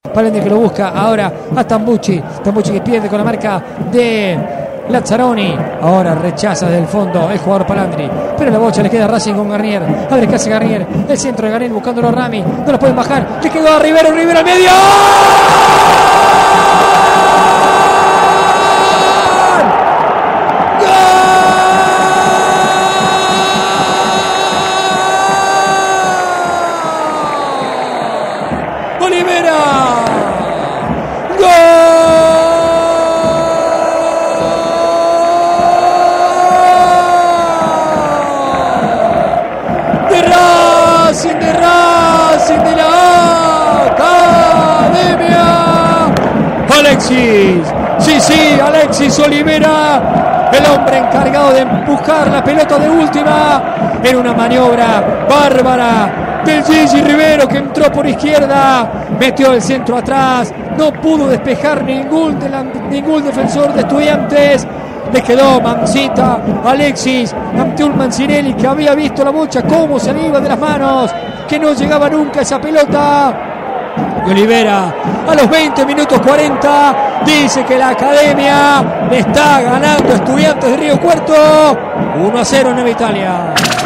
Palendri que lo busca ahora a Tambucci. Tambucci que pierde con la marca de Lazzaroni. Ahora rechaza desde el fondo el jugador Palendri. Pero la bocha le queda a Racing con Garnier. A ver qué hace Garnier. El centro de Garnier buscándolo a Rami. No lo pueden bajar. Le quedó a Rivero. Rivero al medio. Olivera, gol de Racing, de la Academia. Alexis, sí, Alexis Olivera, el hombre encargado de empujar la pelota de última en una maniobra bárbara del Gigi Rivero, que entró por izquierda, metió el centro atrás, no pudo despejar ningún defensor de Estudiantes. Le quedó mansita Alexis ante un Mancinelli que había visto la bocha cómo se le iba de las manos, que no llegaba nunca esa pelota. Y Olivera a los 20 minutos 40 dice que la Academia le está ganando a Estudiantes de Río Cuarto 1-0 en Nueva Italia.